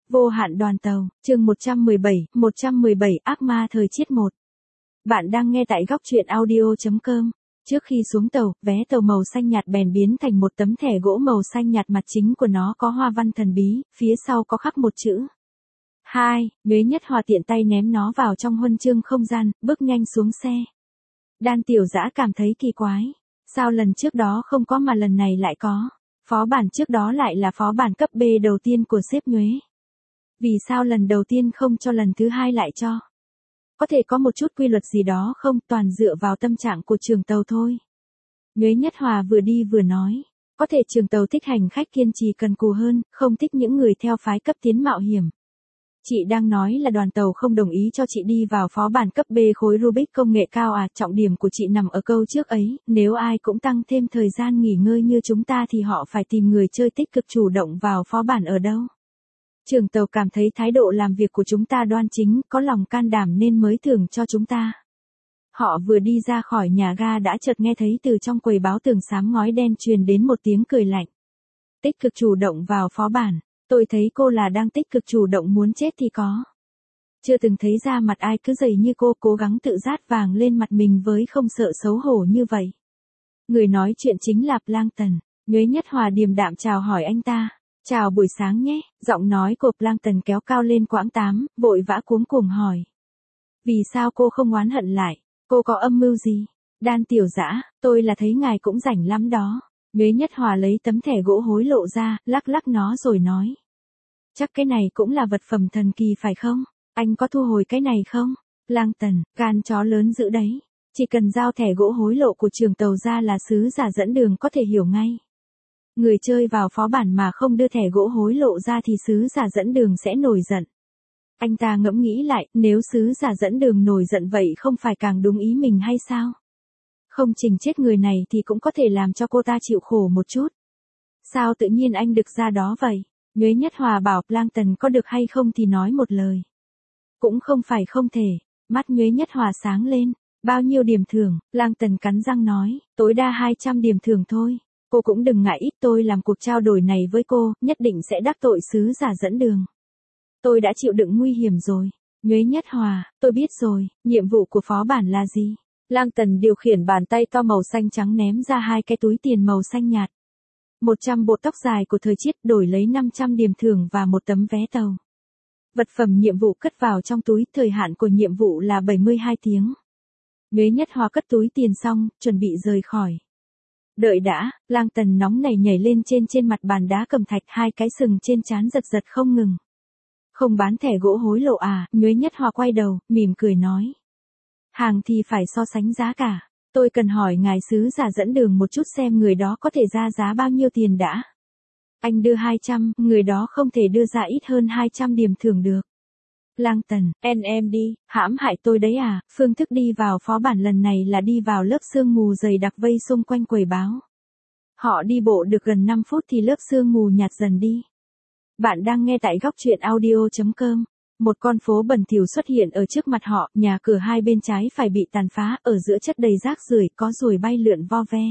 Vô hạn đoàn tàu, chương 117 ác ma thời chiết 1. Bạn đang nghe tại góc truyện audio.com. Trước khi xuống tàu, vé tàu màu xanh nhạt bèn biến thành một tấm thẻ gỗ màu xanh nhạt, mặt chính của nó có hoa văn thần bí, phía sau có khắc một chữ 2, Nhuế Nhất Hòa tiện tay ném nó vào trong huân chương không gian, bước nhanh xuống xe. Đan Tiểu Dã cảm thấy kỳ quái. Sao lần trước đó không có mà lần này lại có? Phó bản trước đó lại là phó bản cấp B đầu tiên của sếp Nhuế. Vì sao lần đầu tiên không cho lần thứ hai lại cho? Có thể có một chút quy luật gì đó không, toàn dựa vào tâm trạng của trường tàu thôi. Nhuế Nhất Hòa vừa đi vừa nói. Có thể trường tàu thích hành khách kiên trì cần cù hơn, không thích những người theo phái cấp tiến mạo hiểm. Chị đang nói là đoàn tàu không đồng ý cho chị đi vào phó bản cấp B khối Rubik công nghệ cao à? Trọng điểm của chị nằm ở câu trước ấy, nếu ai cũng tăng thêm thời gian nghỉ ngơi như chúng ta thì họ phải tìm người chơi tích cực chủ động vào phó bản ở đâu? Trường tàu cảm thấy thái độ làm việc của chúng ta đoan chính, có lòng can đảm nên mới thưởng cho chúng ta. Họ vừa đi ra khỏi nhà ga đã chợt nghe thấy từ trong quầy báo tường xám ngói đen truyền đến một tiếng cười lạnh. Tích cực chủ động vào phó bản. Tôi thấy cô là đang tích cực chủ động muốn chết thì có. Chưa từng thấy da mặt ai cứ dày như cô cố gắng tự dát vàng lên mặt mình với không sợ xấu hổ như vậy. Người nói chuyện chính là Plankton. Nhuế Nhất Hòa điềm đạm chào hỏi anh ta. Chào buổi sáng nhé, giọng nói của Plankton kéo cao lên quãng 8, vội vã cuống cuồng hỏi. Vì sao cô không oán hận lại, cô có âm mưu gì? Đan Tiểu Dã, tôi là thấy ngài cũng rảnh lắm đó. Nhuế Nhất Hòa lấy tấm thẻ gỗ hối lộ ra, lắc lắc nó rồi nói. Chắc cái này cũng là vật phẩm thần kỳ phải không? Anh có thu hồi cái này không? Plankton, can chó lớn dữ đấy. Chỉ cần giao thẻ gỗ hối lộ của trường tàu ra là sứ giả dẫn đường có thể hiểu ngay. Người chơi vào phó bản mà không đưa thẻ gỗ hối lộ ra thì sứ giả dẫn đường sẽ nổi giận. Anh ta ngẫm nghĩ lại, nếu sứ giả dẫn đường nổi giận vậy không phải càng đúng ý mình hay sao? Không chỉnh chết người này thì cũng có thể làm cho cô ta chịu khổ một chút. Sao tự nhiên anh được ra đó vậy? Nhuế Nhất Hòa bảo Plankton có được hay không thì nói một lời. Cũng không phải không thể. Mắt Nhuế Nhất Hòa sáng lên. Bao nhiêu điểm thưởng? Plankton cắn răng nói, tối đa 200 điểm thưởng thôi. Cô cũng đừng ngại ít, tôi làm cuộc trao đổi này với cô, nhất định sẽ đắc tội sứ giả dẫn đường. Tôi đã chịu đựng nguy hiểm rồi. Nhuế Nhất Hòa, tôi biết rồi, nhiệm vụ của phó bản là gì? Plankton điều khiển bàn tay to màu xanh trắng ném ra 2 cái túi tiền màu xanh nhạt. 100 bộ tóc dài của thời chiết đổi lấy 500 điểm thưởng và một tấm vé tàu. Vật phẩm nhiệm vụ cất vào trong túi, thời hạn của nhiệm vụ là 72 tiếng. Nhuế Nhất Hòa cất túi tiền xong, chuẩn bị rời khỏi. Đợi đã, Plankton nóng nảy nhảy lên trên mặt bàn đá cẩm thạch, 2 cái sừng trên trán giật giật không ngừng. Không bán thẻ gỗ hối lộ à? Nhuế Nhất Hòa quay đầu, mỉm cười nói. Hàng thì phải so sánh giá cả. Tôi cần hỏi ngài sứ giả dẫn đường một chút xem người đó có thể ra giá bao nhiêu tiền đã. Anh đưa 200, người đó không thể đưa ra ít hơn 200 điểm thưởng được. Plankton, NMD, hãm hại tôi đấy à? Phương thức đi vào phó bản lần này là đi vào lớp sương mù dày đặc vây xung quanh quầy báo. Họ đi bộ được gần 5 phút thì lớp sương mù nhạt dần đi. Bạn đang nghe tại góc truyện audio.com. Một con phố bẩn thỉu xuất hiện ở trước mặt họ, nhà cửa hai bên trái phải bị tàn phá, ở giữa chất đầy rác rưởi, có ruồi bay lượn vo ve.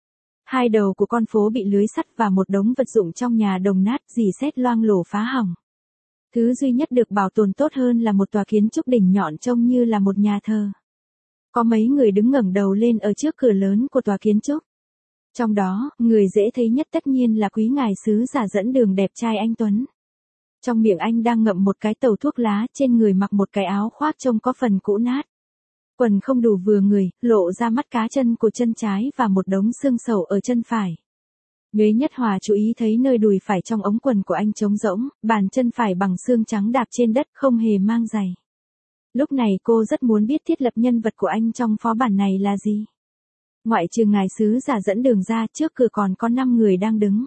Hai đầu của con phố bị lưới sắt và một đống vật dụng trong nhà đồng nát, rỉ sét loang lổ phá hỏng. Thứ duy nhất được bảo tồn tốt hơn là một tòa kiến trúc đỉnh nhọn trông như là một nhà thờ. Có mấy người đứng ngẩng đầu lên ở trước cửa lớn của tòa kiến trúc. Trong đó, người dễ thấy nhất tất nhiên là quý ngài sứ giả dẫn đường đẹp trai anh Tuấn. Trong miệng anh đang ngậm một cái tàu thuốc lá, trên người mặc một cái áo khoác trông có phần cũ nát. Quần không đủ vừa người, lộ ra mắt cá chân của chân trái và một đống xương sầu ở chân phải. Nhuế Nhất Hòa chú ý thấy nơi đùi phải trong ống quần của anh trống rỗng, bàn chân phải bằng xương trắng đạp trên đất, không hề mang giày. Lúc này cô rất muốn biết thiết lập nhân vật của anh trong phó bản này là gì. Ngoại trừ ngài sứ giả dẫn đường ra, trước cửa còn có 5 người đang đứng.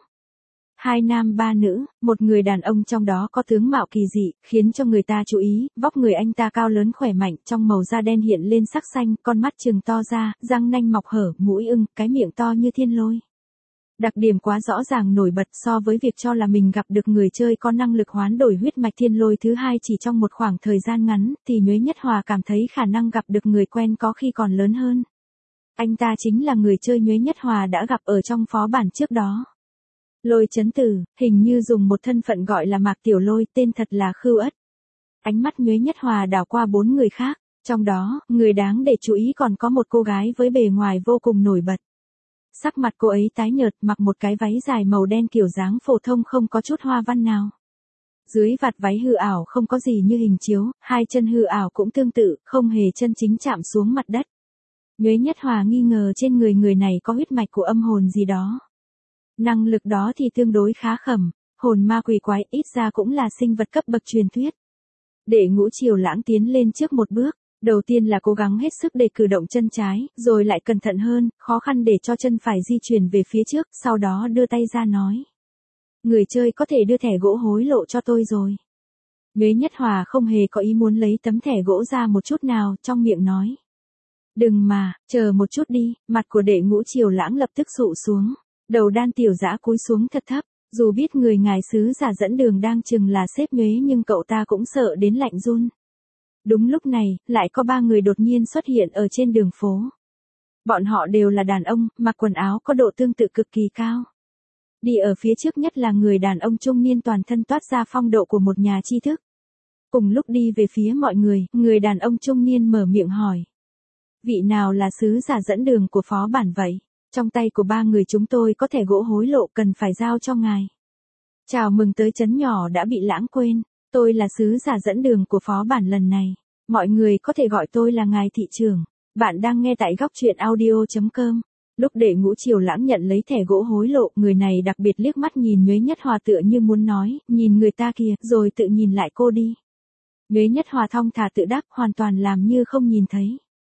2 nam 3 nữ, một người đàn ông trong đó có tướng mạo kỳ dị, khiến cho người ta chú ý, vóc người anh ta cao lớn khỏe mạnh, trong màu da đen hiện lên sắc xanh, con mắt trừng to ra, răng nanh mọc hở, mũi ưng, cái miệng to như thiên lôi. Đặc điểm quá rõ ràng nổi bật so với việc cho là mình gặp được người chơi có năng lực hoán đổi huyết mạch thiên lôi thứ hai chỉ trong một khoảng thời gian ngắn, thì Nhuế Nhất Hòa cảm thấy khả năng gặp được người quen có khi còn lớn hơn. Anh ta chính là người chơi Nhuế Nhất Hòa đã gặp ở trong phó bản trước đó. Lôi Chấn Tử, hình như dùng một thân phận gọi là Mạc Tiểu Lôi, tên thật là Khưu Ất. Ánh mắt Nhuế Nhất Hòa đảo qua 4 người khác, trong đó, người đáng để chú ý còn có một cô gái với bề ngoài vô cùng nổi bật. Sắc mặt cô ấy tái nhợt, mặc một cái váy dài màu đen kiểu dáng phổ thông không có chút hoa văn nào. Dưới vạt váy hư ảo không có gì như hình chiếu, hai chân hư ảo cũng tương tự, không hề chân chính chạm xuống mặt đất. Nhuế Nhất Hòa nghi ngờ trên người này có huyết mạch của âm hồn gì đó. Năng lực đó thì tương đối khá khẩm, hồn ma quỷ quái ít ra cũng là sinh vật cấp bậc truyền thuyết. Để Ngũ Triều Lãng tiến lên trước một bước, đầu tiên là cố gắng hết sức để cử động chân trái, rồi lại cẩn thận hơn, khó khăn để cho chân phải di chuyển về phía trước, sau đó đưa tay ra nói. Người chơi có thể đưa thẻ gỗ hối lộ cho tôi rồi. Nhuế Nhất Hòa không hề có ý muốn lấy tấm thẻ gỗ ra một chút nào, trong miệng nói. Đừng mà, chờ một chút đi, mặt của đệ Ngũ Triều Lãng lập tức sụ xuống, đầu Đan Tiểu Dã cúi xuống thật thấp, dù biết người ngài sứ giả dẫn đường đang chừng là sếp Nhuế nhưng cậu ta cũng sợ đến lạnh run. Đúng lúc này, lại có 3 người đột nhiên xuất hiện ở trên đường phố. Bọn họ đều là đàn ông, mặc quần áo có độ tương tự cực kỳ cao. Đi ở phía trước nhất là người đàn ông trung niên toàn thân toát ra phong độ của một nhà tri thức. Cùng lúc đi về phía mọi người đàn ông trung niên mở miệng hỏi. Vị nào là sứ giả dẫn đường của phó bản vậy? Trong tay của 3 người chúng tôi có thẻ gỗ hối lộ cần phải giao cho ngài. Chào mừng tới trấn nhỏ đã bị lãng quên. Tôi là sứ giả dẫn đường của phó bản lần này. Mọi người có thể gọi tôi là ngài thị trưởng. Bạn đang nghe tại góc truyện audio.com. Lúc đệ Ngũ Triều Lãng nhận lấy thẻ gỗ hối lộ, người này đặc biệt liếc mắt nhìn Nhuế Nhất Hòa tựa như muốn nói, nhìn người ta kìa, rồi tự nhìn lại cô đi. Nhuế Nhất Hòa thong thả tự đắc, hoàn toàn làm như không nhìn thấy.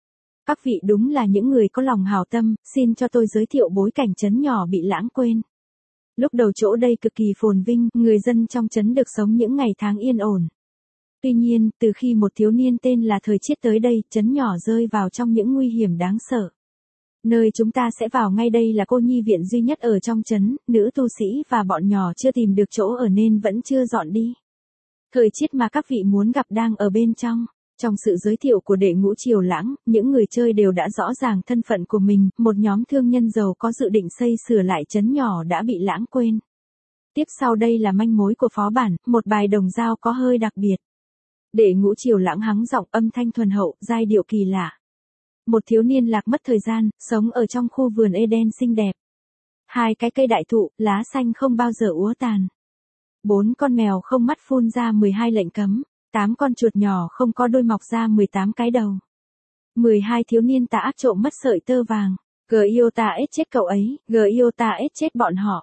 Các vị đúng là những người có lòng hảo tâm, xin cho tôi giới thiệu bối cảnh trấn nhỏ bị lãng quên. Lúc đầu chỗ đây cực kỳ phồn vinh, người dân trong trấn được sống những ngày tháng yên ổn. Tuy nhiên, từ khi một thiếu niên tên là Thời Chiết tới đây, trấn nhỏ rơi vào trong những nguy hiểm đáng sợ. Nơi chúng ta sẽ vào ngay đây là cô nhi viện duy nhất ở trong trấn, nữ tu sĩ và bọn nhỏ chưa tìm được chỗ ở nên vẫn chưa dọn đi. Thời Chiết mà các vị muốn gặp đang ở bên trong. Trong sự giới thiệu của đệ Ngũ Triều Lãng, những người chơi đều đã rõ ràng thân phận của mình, một nhóm thương nhân giàu có dự định xây sửa lại trấn nhỏ đã bị lãng quên. Tiếp sau đây là manh mối của phó bản, một bài đồng dao có hơi đặc biệt. Đệ Ngũ Triều Lãng hắng giọng, âm thanh thuần hậu, giai điệu kỳ lạ. Một thiếu niên lạc mất thời gian, sống ở trong khu vườn Eden xinh đẹp. 2 cái cây đại thụ, lá xanh không bao giờ úa tàn. 4 con mèo không mắt phun ra 12 lệnh cấm. 8 con chuột nhỏ không có đôi mọc ra 18 cái đầu. 12 thiếu niên tà ác trộm mất sợi tơ vàng. Giota S chết cậu ấy, Giota S chết bọn họ.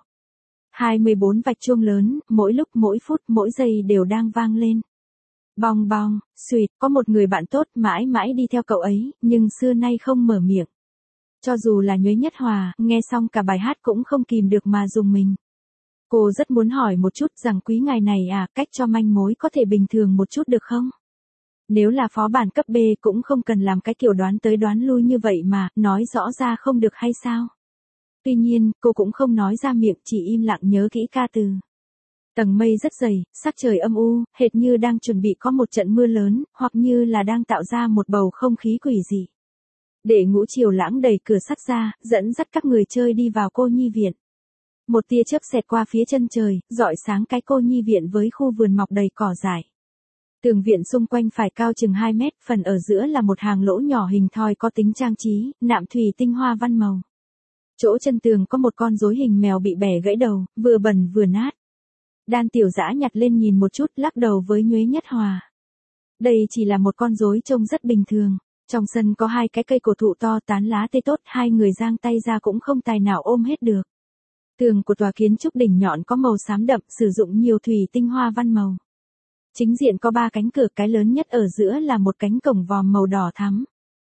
24 vạch chuông lớn, mỗi lúc mỗi phút mỗi giây đều đang vang lên. Bong bong, suýt, có một người bạn tốt mãi mãi đi theo cậu ấy, nhưng xưa nay không mở miệng. Cho dù là Nhuế Nhất Hòa, nghe xong cả bài hát cũng không kìm được mà rùng mình. Cô rất muốn hỏi một chút rằng quý ngài này à, cách cho manh mối có thể bình thường một chút được không? Nếu là phó bản cấp B cũng không cần làm cái kiểu đoán tới đoán lui như vậy mà, nói rõ ra không được hay sao? Tuy nhiên, cô cũng không nói ra miệng, chỉ im lặng nhớ kỹ ca từ. Tầng mây rất dày, sắc trời âm u, hệt như đang chuẩn bị có một trận mưa lớn, hoặc như là đang tạo ra một bầu không khí quỷ dị. Đệ Ngũ Triều Lãng đẩy cửa sắt ra, dẫn dắt các người chơi đi vào cô nhi viện. Một tia chớp xẹt qua phía chân trời, rọi sáng cái cô nhi viện với khu vườn mọc đầy cỏ dại. Tường viện xung quanh phải cao chừng 2 mét, phần ở giữa là một hàng lỗ nhỏ hình thoi có tính trang trí, nạm thủy tinh hoa văn màu. Chỗ chân tường có một con rối hình mèo bị bẻ gãy đầu, vừa bẩn vừa nát. Đan Tiểu Dã nhặt lên nhìn một chút, lắc đầu với Nhuế Nhất Hòa. Đây chỉ là một con rối trông rất bình thường. Trong sân có 2 cái cây cổ thụ to tán lá tê tốt, 2 người giang tay ra cũng không tài nào ôm hết được. Tường của tòa kiến trúc đỉnh nhọn có màu xám đậm, sử dụng nhiều thủy tinh hoa văn màu. Chính diện có 3 cánh cửa, cái lớn nhất ở giữa là một cánh cổng vòm màu đỏ thắm.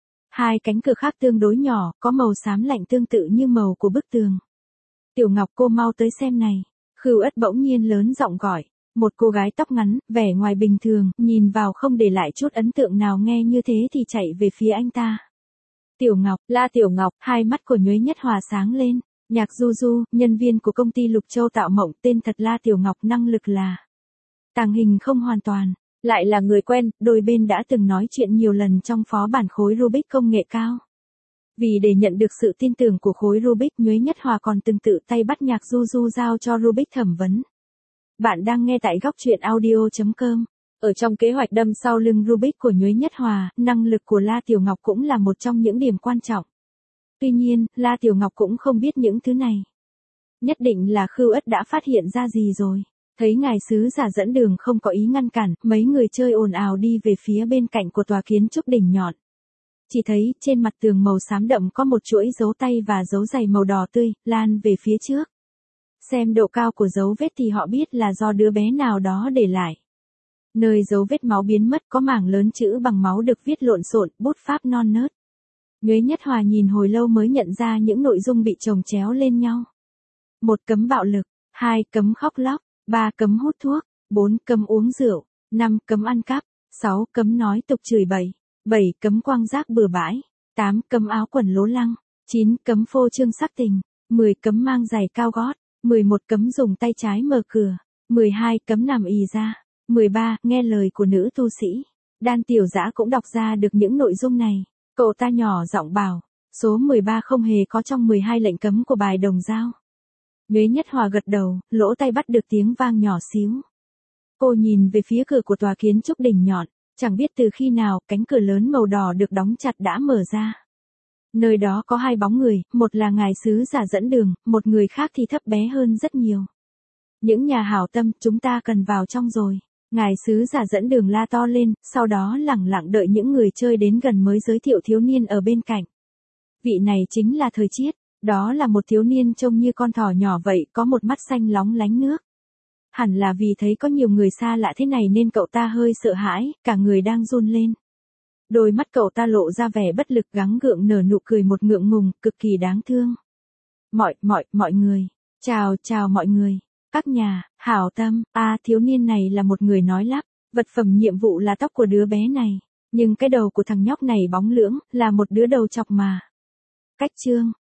2 cánh cửa khác tương đối nhỏ, có màu xám lạnh tương tự như màu của bức tường. Tiểu Ngọc, cô mau tới xem này. Khưu Ất bỗng nhiên lớn giọng gọi. Một cô gái tóc ngắn, vẻ ngoài bình thường, nhìn vào không để lại chút ấn tượng nào, nghe như thế thì chạy về phía anh ta. Tiểu Ngọc, La Tiểu Ngọc, hai mắt của Nhuế Nhất Hòa sáng lên. Nhạc Du Du, nhân viên của công ty Lục Châu tạo mộng, tên thật La Tiểu Ngọc, năng lực là tàng hình không hoàn toàn, lại là người quen, đôi bên đã từng nói chuyện nhiều lần trong phó bản khối Rubik công nghệ cao. Vì để nhận được sự tin tưởng của khối Rubik, Nhuế Nhất Hòa còn từng tự tay bắt nhạc du du giao cho Rubik thẩm vấn. Bạn đang nghe tại góc truyện audio.com. Ở trong kế hoạch đâm sau lưng Rubik của Nhuế Nhất Hòa, năng lực của La Tiểu Ngọc cũng là một trong những điểm quan trọng. Tuy nhiên, La Tiểu Ngọc cũng không biết những thứ này. Nhất định là Khưu Ất đã phát hiện ra gì rồi. Thấy ngài sứ giả dẫn đường không có ý ngăn cản, mấy người chơi ồn ào đi về phía bên cạnh của tòa kiến trúc đỉnh nhọn. Chỉ thấy trên mặt tường màu xám đậm có một chuỗi dấu tay và dấu giày màu đỏ tươi, lan về phía trước. Xem độ cao của dấu vết thì họ biết là do đứa bé nào đó để lại. Nơi dấu vết máu biến mất có mảng lớn chữ bằng máu được viết lộn xộn, bút pháp non nớt. Nhuế Nhất Hòa nhìn hồi lâu mới nhận ra những nội dung bị chồng chéo lên nhau. 1. Cấm bạo lực. 2. Cấm khóc lóc. 3. Cấm hút thuốc. 4. Cấm uống rượu. 5. Cấm ăn cắp. 6. Cấm nói tục chửi bậy. 7. Cấm quăng rác bừa bãi. 8. Cấm áo quần lố lăng. 9. Cấm phô trương sắc tình. 10. Cấm mang giày cao gót. 11. Cấm dùng tay trái mở cửa. 12. Cấm nằm ì ra. 13. Nghe lời của nữ tu sĩ. Đan Tiểu Dã cũng đọc ra được những nội dung này. Cậu ta nhỏ giọng bảo, số 13 không hề có trong 12 lệnh cấm của bài đồng dao. Nhuế Nhất Hòa gật đầu, lỗ tai bắt được tiếng vang nhỏ xíu. Cô nhìn về phía cửa của tòa kiến trúc đỉnh nhọn, chẳng biết từ khi nào cánh cửa lớn màu đỏ được đóng chặt đã mở ra. Nơi đó có 2 bóng người, một là ngài sứ giả dẫn đường, một người khác thì thấp bé hơn rất nhiều. Những nhà hảo tâm, chúng ta cần vào trong rồi. Ngài sứ giả dẫn đường la to lên, sau đó lẳng lặng đợi những người chơi đến gần mới giới thiệu thiếu niên ở bên cạnh. Vị này chính là Thời Chiết, đó là một thiếu niên trông như con thỏ nhỏ vậy, có một mắt xanh lóng lánh nước. Hẳn là vì thấy có nhiều người xa lạ thế này nên cậu ta hơi sợ hãi, cả người đang run lên. Đôi mắt cậu ta lộ ra vẻ bất lực, gắng gượng nở nụ cười một ngượng ngùng, cực kỳ đáng thương. Mọi người, chào mọi người. Các nhà, hảo tâm, thiếu niên này là một người nói lắp, vật phẩm nhiệm vụ là tóc của đứa bé này, nhưng cái đầu của thằng nhóc này bóng lưỡng, là một đứa đầu chọc mà. Cách chương,